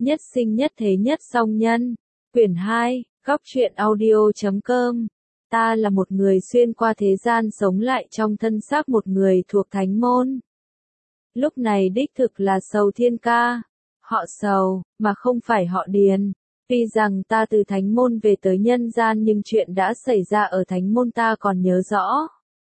Nhất sinh nhất thế nhất song nhân. Quyển 2, Góc truyện audio.com. Ta là một người xuyên qua thế gian sống lại trong thân xác một người thuộc thánh môn. Lúc này đích thực là Sầu Thiên Ca. Họ Sầu, mà không phải họ Điền. Tuy rằng ta từ thánh môn về tới nhân gian nhưng chuyện đã xảy ra ở thánh môn ta còn nhớ rõ.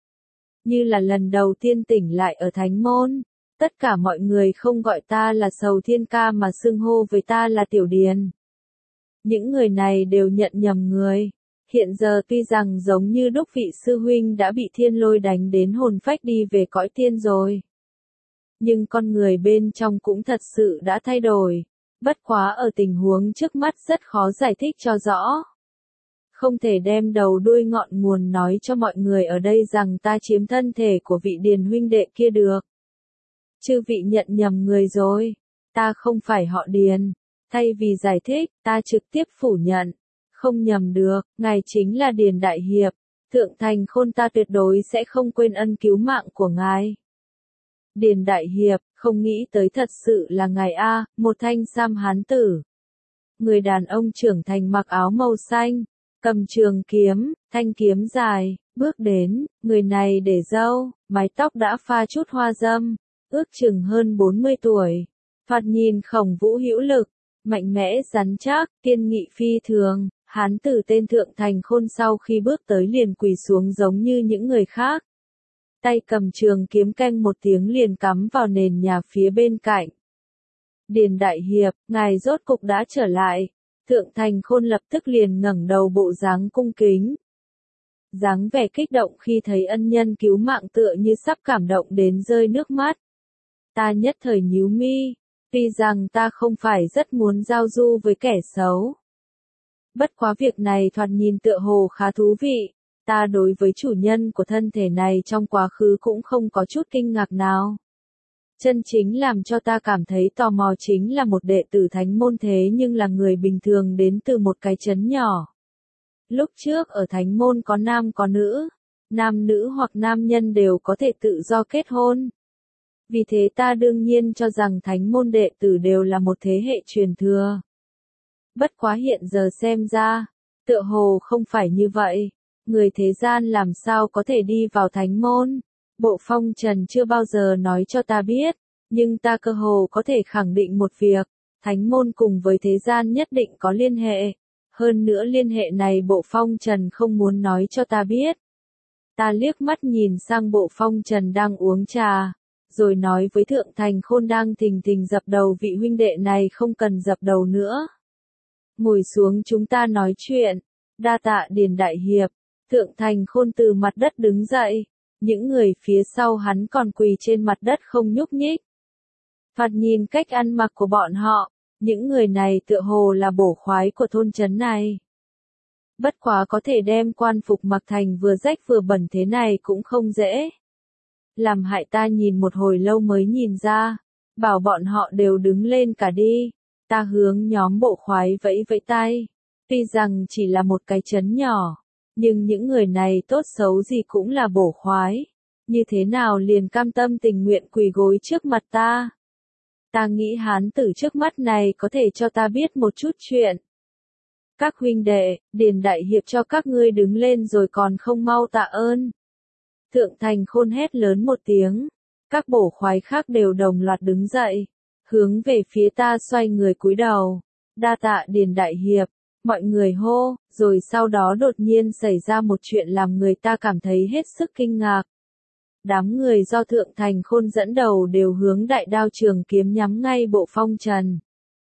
Như là lần đầu tiên tỉnh lại ở thánh môn. Tất cả mọi người không gọi ta là Sầu Thiên Ca mà xưng hô với ta là Tiểu Điền. Những người này đều nhận nhầm người. Hiện giờ tuy rằng giống như đúc vị sư huynh đã bị thiên lôi đánh đến hồn phách đi về cõi tiên rồi. Nhưng con người bên trong cũng thật sự đã thay đổi. Bất quá ở tình huống trước mắt rất khó giải thích cho rõ. Không thể đem đầu đuôi ngọn nguồn nói cho mọi người ở đây rằng ta chiếm thân thể của vị Điền huynh đệ kia được. Chư vị nhận nhầm người rồi. Ta không phải họ Điền. Thay vì giải thích, ta trực tiếp phủ nhận. Không nhầm được, ngài chính là Điền Đại Hiệp. Thượng Thành Khôn ta tuyệt đối sẽ không quên ân cứu mạng của ngài. Điền Đại Hiệp, không nghĩ tới thật sự là ngài A, một thanh sam hán tử. Người đàn ông trưởng thành mặc áo màu xanh, cầm trường kiếm, thanh kiếm dài, bước đến, người này để râu, mái tóc đã pha chút hoa dâm, ước chừng hơn 40 tuổi. Thoạt nhìn khổng vũ hữu lực, mạnh mẽ rắn chắc, kiên nghị phi thường. Hán tử tên Thượng Thành Khôn sau khi bước tới liền quỳ xuống giống như những người khác. Tay cầm trường kiếm canh một tiếng liền cắm vào nền nhà phía bên cạnh. Điền Đại Hiệp, ngài rốt cục đã trở lại. Thượng Thành Khôn lập tức liền ngẩng đầu bộ dáng cung kính. Dáng vẻ kích động khi thấy ân nhân cứu mạng tựa như sắp cảm động đến rơi nước mắt. Ta nhất thời nhíu mi, tuy rằng ta không phải rất muốn giao du với kẻ xấu. Bất quá việc này thoạt nhìn tựa hồ khá thú vị, ta đối với chủ nhân của thân thể này trong quá khứ cũng không có chút kinh ngạc nào. Chân chính làm cho ta cảm thấy tò mò chính là một đệ tử thánh môn thế nhưng là người bình thường đến từ một cái trấn nhỏ. Lúc trước ở thánh môn có nam có nữ, nam nữ hoặc nam nhân đều có thể tự do kết hôn. Vì thế ta đương nhiên cho rằng thánh môn đệ tử đều là một thế hệ truyền thừa. Bất quá hiện giờ xem ra, tựa hồ không phải như vậy. Người thế gian làm sao có thể đi vào thánh môn? Bộ Phong Trần chưa bao giờ nói cho ta biết, nhưng ta cơ hồ có thể khẳng định một việc, thánh môn cùng với thế gian nhất định có liên hệ. Hơn nữa liên hệ này Bộ Phong Trần không muốn nói cho ta biết. Ta liếc mắt nhìn sang Bộ Phong Trần đang uống trà, rồi nói với Thượng Thành Khôn đang thình thình dập đầu vị huynh đệ này không cần dập đầu nữa. Ngồi xuống chúng ta nói chuyện. Đa tạ Điền Đại Hiệp. Thượng Thành Khôn từ mặt đất đứng dậy. Những người phía sau hắn còn quỳ trên mặt đất không nhúc nhích. Thoạt nhìn cách ăn mặc của bọn họ, những người này tựa hồ là bổ khoái của thôn trấn này. Bất quá có thể đem quan phục mặc thành vừa rách vừa bẩn thế này cũng không dễ. Làm hại ta nhìn một hồi lâu mới nhìn ra, bảo bọn họ đều đứng lên cả đi. Ta hướng nhóm bộ khoái vẫy vẫy tay. Tuy rằng chỉ là một cái trấn nhỏ, nhưng những người này tốt xấu gì cũng là bổ khoái. Như thế nào liền cam tâm tình nguyện quỳ gối trước mặt ta? Ta nghĩ hán tử trước mắt này có thể cho ta biết một chút chuyện. Các huynh đệ, Điền Đại Hiệp cho các ngươi đứng lên rồi còn không mau tạ ơn. Thượng Thành Khôn hét lớn một tiếng. Các bổ khoái khác đều đồng loạt đứng dậy. Hướng về phía ta xoay người cúi đầu. Đa tạ Điền Đại Hiệp. Mọi người hô, rồi sau đó đột nhiên xảy ra một chuyện làm người ta cảm thấy hết sức kinh ngạc. Đám người do Thượng Thành Khôn dẫn đầu đều hướng đại đao trường kiếm nhắm ngay Bộ Phong Trần.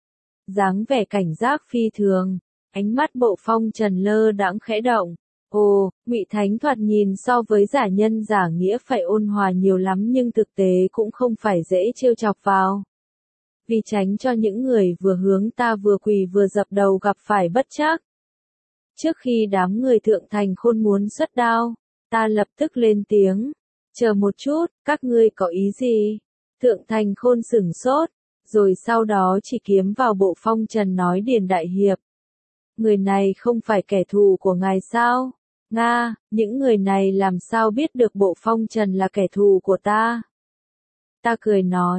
Dáng vẻ cảnh giác phi thường, ánh mắt Bộ Phong Trần lơ đãng khẽ động. Ồ, Ngụy Thánh thoạt nhìn so với giả nhân giả nghĩa phải ôn hòa nhiều lắm nhưng thực tế cũng không phải dễ trêu chọc vào. Vì tránh cho những người vừa hướng ta vừa quỳ vừa dập đầu gặp phải bất trắc. Trước khi đám người Thượng Thành Khôn muốn xuất đao, ta lập tức lên tiếng. Chờ một chút, các ngươi có ý gì? Thượng Thành Khôn sửng sốt, rồi sau đó chỉ kiếm vào Bộ Phong Trần nói Điền Đại Hiệp. Người này không phải kẻ thù của ngài sao? Nga, những người này làm sao biết được Bộ Phong Trần là kẻ thù của ta? Ta cười nói,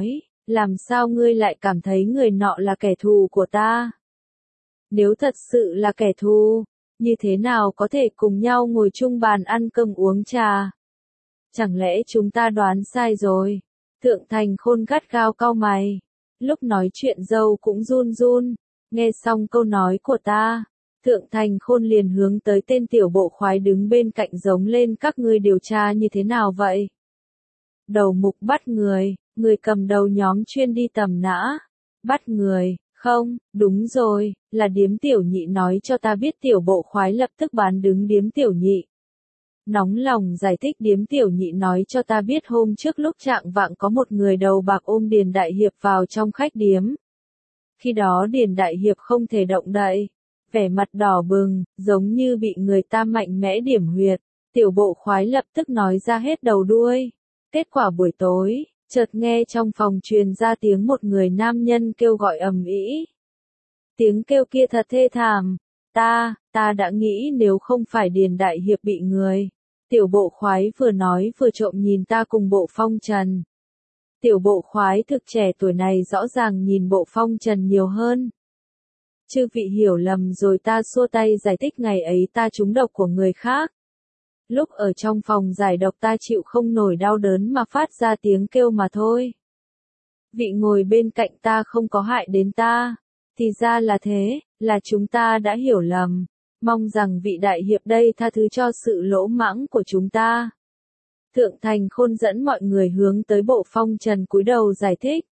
Làm sao ngươi lại cảm thấy người nọ là kẻ thù của ta? Nếu thật sự là kẻ thù, như thế nào có thể cùng nhau ngồi chung bàn ăn cơm uống trà? Chẳng lẽ chúng ta đoán sai rồi? Thượng Thành Khôn gắt gao cau mày. Lúc nói chuyện dâu cũng run run. Nghe xong câu nói của ta, Thượng Thành Khôn liền hướng tới tên tiểu bộ khoái đứng bên cạnh giống lên, các ngươi điều tra như thế nào vậy? Đầu mục bắt người cầm đầu nhóm chuyên đi tầm nã. Bắt người, không, đúng rồi, là điếm tiểu nhị nói cho ta biết. Tiểu bộ khoái lập tức bán đứng điếm tiểu nhị. Nóng lòng giải thích, điếm tiểu nhị nói cho ta biết hôm trước lúc trạng vạng có một người đầu bạc ôm Điền Đại Hiệp vào trong khách điếm. Khi đó Điền Đại Hiệp không thể động đậy, vẻ mặt đỏ bừng, giống như bị người ta mạnh mẽ điểm huyệt. Tiểu bộ khoái lập tức nói ra hết đầu đuôi. Kết quả buổi tối, chợt nghe trong phòng truyền ra tiếng một người nam nhân kêu gọi ầm ĩ. Tiếng kêu kia thật thê thảm. Ta đã nghĩ nếu không phải Điền Đại Hiệp bị người. Tiểu bộ khoái vừa nói vừa trộm nhìn ta cùng Bộ Phong Trần. Tiểu bộ khoái thực trẻ tuổi này rõ ràng nhìn Bộ Phong Trần nhiều hơn. Chư vị hiểu lầm rồi, ta xua tay giải thích, ngày ấy ta trúng độc của người khác. Lúc ở trong phòng giải độc ta chịu không nổi đau đớn mà phát ra tiếng kêu mà thôi. Vị ngồi bên cạnh ta không có hại đến ta. Thì ra là thế, là chúng ta đã hiểu lầm. Mong rằng vị đại hiệp đây tha thứ cho sự lỗ mãng của chúng ta. Thượng Thành Khôn dẫn mọi người hướng tới Bộ Phong Trần cúi đầu giải thích.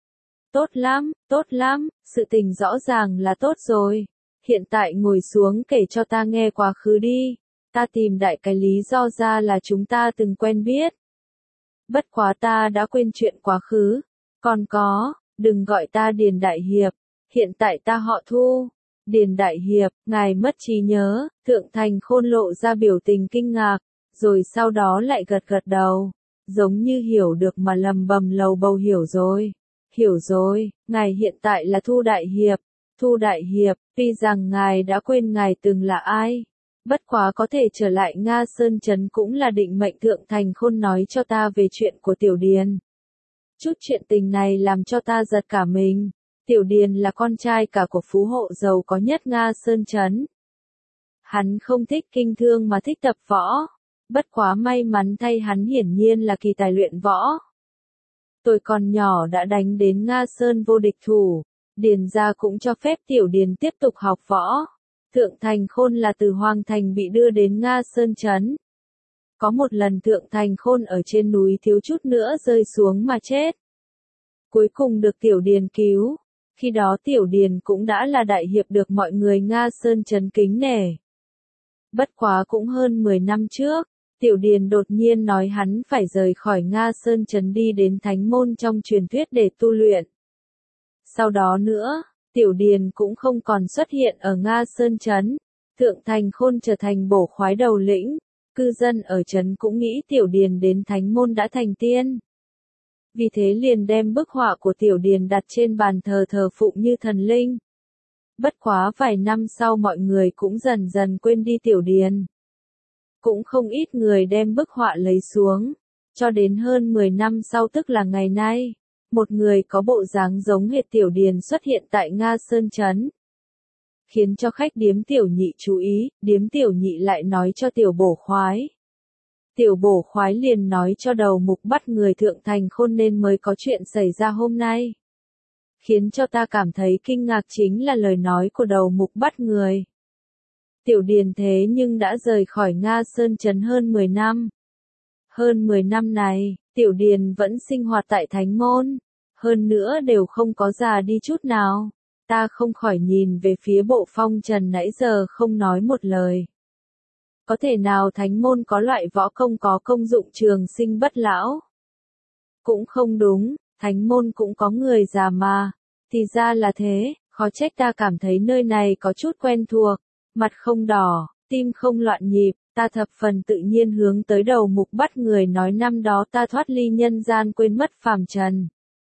Tốt lắm, sự tình rõ ràng là tốt rồi. Hiện tại ngồi xuống kể cho ta nghe quá khứ đi. Ta tìm đại cái lý do ra là chúng ta từng quen biết. Bất quá ta đã quên chuyện quá khứ. Còn có, đừng gọi ta Điền Đại Hiệp. Hiện tại ta họ Thu. Điền Đại Hiệp, ngài mất trí nhớ. Thượng Thành Khôn lộ ra biểu tình kinh ngạc, rồi sau đó lại gật gật đầu. Giống như hiểu được mà lầm bầm lầu bầu, hiểu rồi, ngài hiện tại là Thu Đại Hiệp. Thu Đại Hiệp, tuy rằng ngài đã quên ngài từng là ai. Bất quá có thể trở lại Nga Sơn Trấn cũng là định mệnh. Thượng Thành Khôn nói cho ta về chuyện của Tiểu Điền. Chút chuyện tình này làm cho ta giật cả mình. Tiểu Điền là con trai cả của phú hộ giàu có nhất Nga Sơn Trấn. Hắn không thích kinh thương mà thích tập võ. Bất quá may mắn thay hắn hiển nhiên là kỳ tài luyện võ. Tôi còn nhỏ đã đánh đến Nga Sơn vô địch thủ. Điền gia cũng cho phép Tiểu Điền tiếp tục học võ. Thượng Thành Khôn là từ Hoàng Thành bị đưa đến Nga Sơn Trấn. Có một lần Thượng Thành Khôn ở trên núi thiếu chút nữa rơi xuống mà chết. Cuối cùng được Tiểu Điền cứu. Khi đó Tiểu Điền cũng đã là đại hiệp được mọi người Nga Sơn Trấn kính nể. Bất quá cũng hơn 10 năm trước, Tiểu Điền đột nhiên nói hắn phải rời khỏi Nga Sơn Trấn đi đến Thánh Môn trong truyền thuyết để tu luyện. Sau đó nữa, Tiểu Điền cũng không còn xuất hiện ở Nga Sơn Trấn. Thượng Thành Khôn trở thành bổ khoái đầu lĩnh. Cư dân ở trấn cũng nghĩ Tiểu Điền đến Thánh Môn đã thành tiên. Vì thế liền đem bức họa của Tiểu Điền đặt trên bàn thờ thờ phụng như thần linh. Bất quá vài năm sau mọi người cũng dần dần quên đi Tiểu Điền. Cũng không ít người đem bức họa lấy xuống. Cho đến hơn 10 năm sau, tức là ngày nay, một người có bộ dáng giống hệt Tiểu Điền xuất hiện tại Nga Sơn Trấn. Khiến cho khách điếm Tiểu Nhị chú ý, điếm Tiểu Nhị lại nói cho Tiểu bổ khoái. Tiểu bổ khoái liền nói cho đầu mục bắt người Thượng Thành Khôn nên mới có chuyện xảy ra hôm nay. Khiến cho ta cảm thấy kinh ngạc chính là lời nói của đầu mục bắt người. Tiểu Điền thế nhưng đã rời khỏi Nga Sơn Trấn hơn 10 năm. Hơn 10 năm này, Tiểu Điền vẫn sinh hoạt tại Thánh Môn. Hơn nữa đều không có già đi chút nào. Ta không khỏi nhìn về phía Bộ Phong Trần nãy giờ không nói một lời. Có thể nào Thánh Môn có loại võ công có công dụng trường sinh bất lão? Cũng không đúng, Thánh Môn cũng có người già mà. Thì ra là thế, khó trách ta cảm thấy nơi này có chút quen thuộc. Mặt không đỏ, tim không loạn nhịp, ta thập phần tự nhiên hướng tới đầu mục bắt người nói năm đó ta thoát ly nhân gian quên mất phàm trần.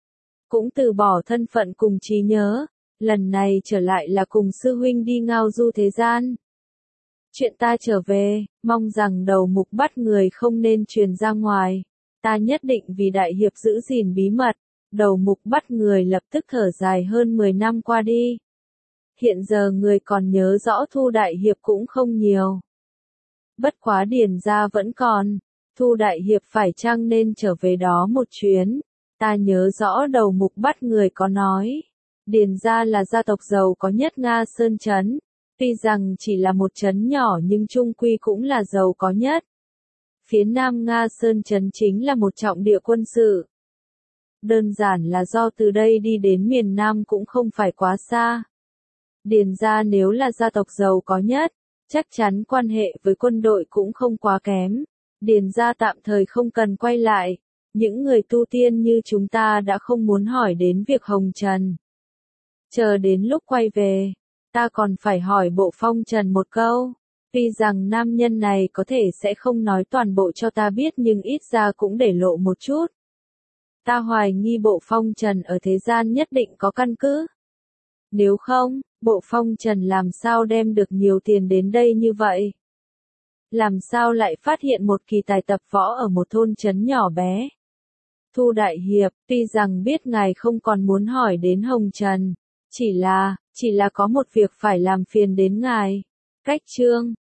Cũng từ bỏ thân phận cùng trí nhớ, lần này trở lại là cùng sư huynh đi ngao du thế gian. Chuyện ta trở về, mong rằng đầu mục bắt người không nên truyền ra ngoài. Ta nhất định vì đại hiệp giữ gìn bí mật. Đầu mục bắt người lập tức thở dài hơn 10 năm qua đi. Hiện giờ người còn nhớ rõ Thu Đại Hiệp cũng không nhiều. Bất quá Điền gia vẫn còn, Thu Đại Hiệp phải chăng nên trở về đó một chuyến. Ta nhớ rõ đầu mục bắt người có nói, Điền gia là gia tộc giàu có nhất Nga Sơn Trấn, tuy rằng chỉ là một trấn nhỏ nhưng chung quy cũng là giàu có nhất. Phía nam Nga Sơn Trấn chính là một trọng địa quân sự. Đơn giản là do từ đây đi đến miền Nam cũng không phải quá xa. Điền gia nếu là gia tộc giàu có nhất, chắc chắn quan hệ với quân đội cũng không quá kém. Điền gia tạm thời không cần quay lại. Những người tu tiên như chúng ta đã không muốn hỏi đến việc hồng trần. Chờ đến lúc quay về, ta còn phải hỏi Bộ Phong Trần một câu. Tuy rằng nam nhân này có thể sẽ không nói toàn bộ cho ta biết nhưng ít ra cũng để lộ một chút. Ta hoài nghi Bộ Phong Trần ở thế gian nhất định có căn cứ. Nếu không, Bộ Phong Trần làm sao đem được nhiều tiền đến đây như vậy? Làm sao lại phát hiện một kỳ tài tập võ ở một thôn trấn nhỏ bé? Thu Đại Hiệp, tuy rằng biết ngài không còn muốn hỏi đến Hồng Trần, chỉ là có một việc phải làm phiền đến ngài. Cách chương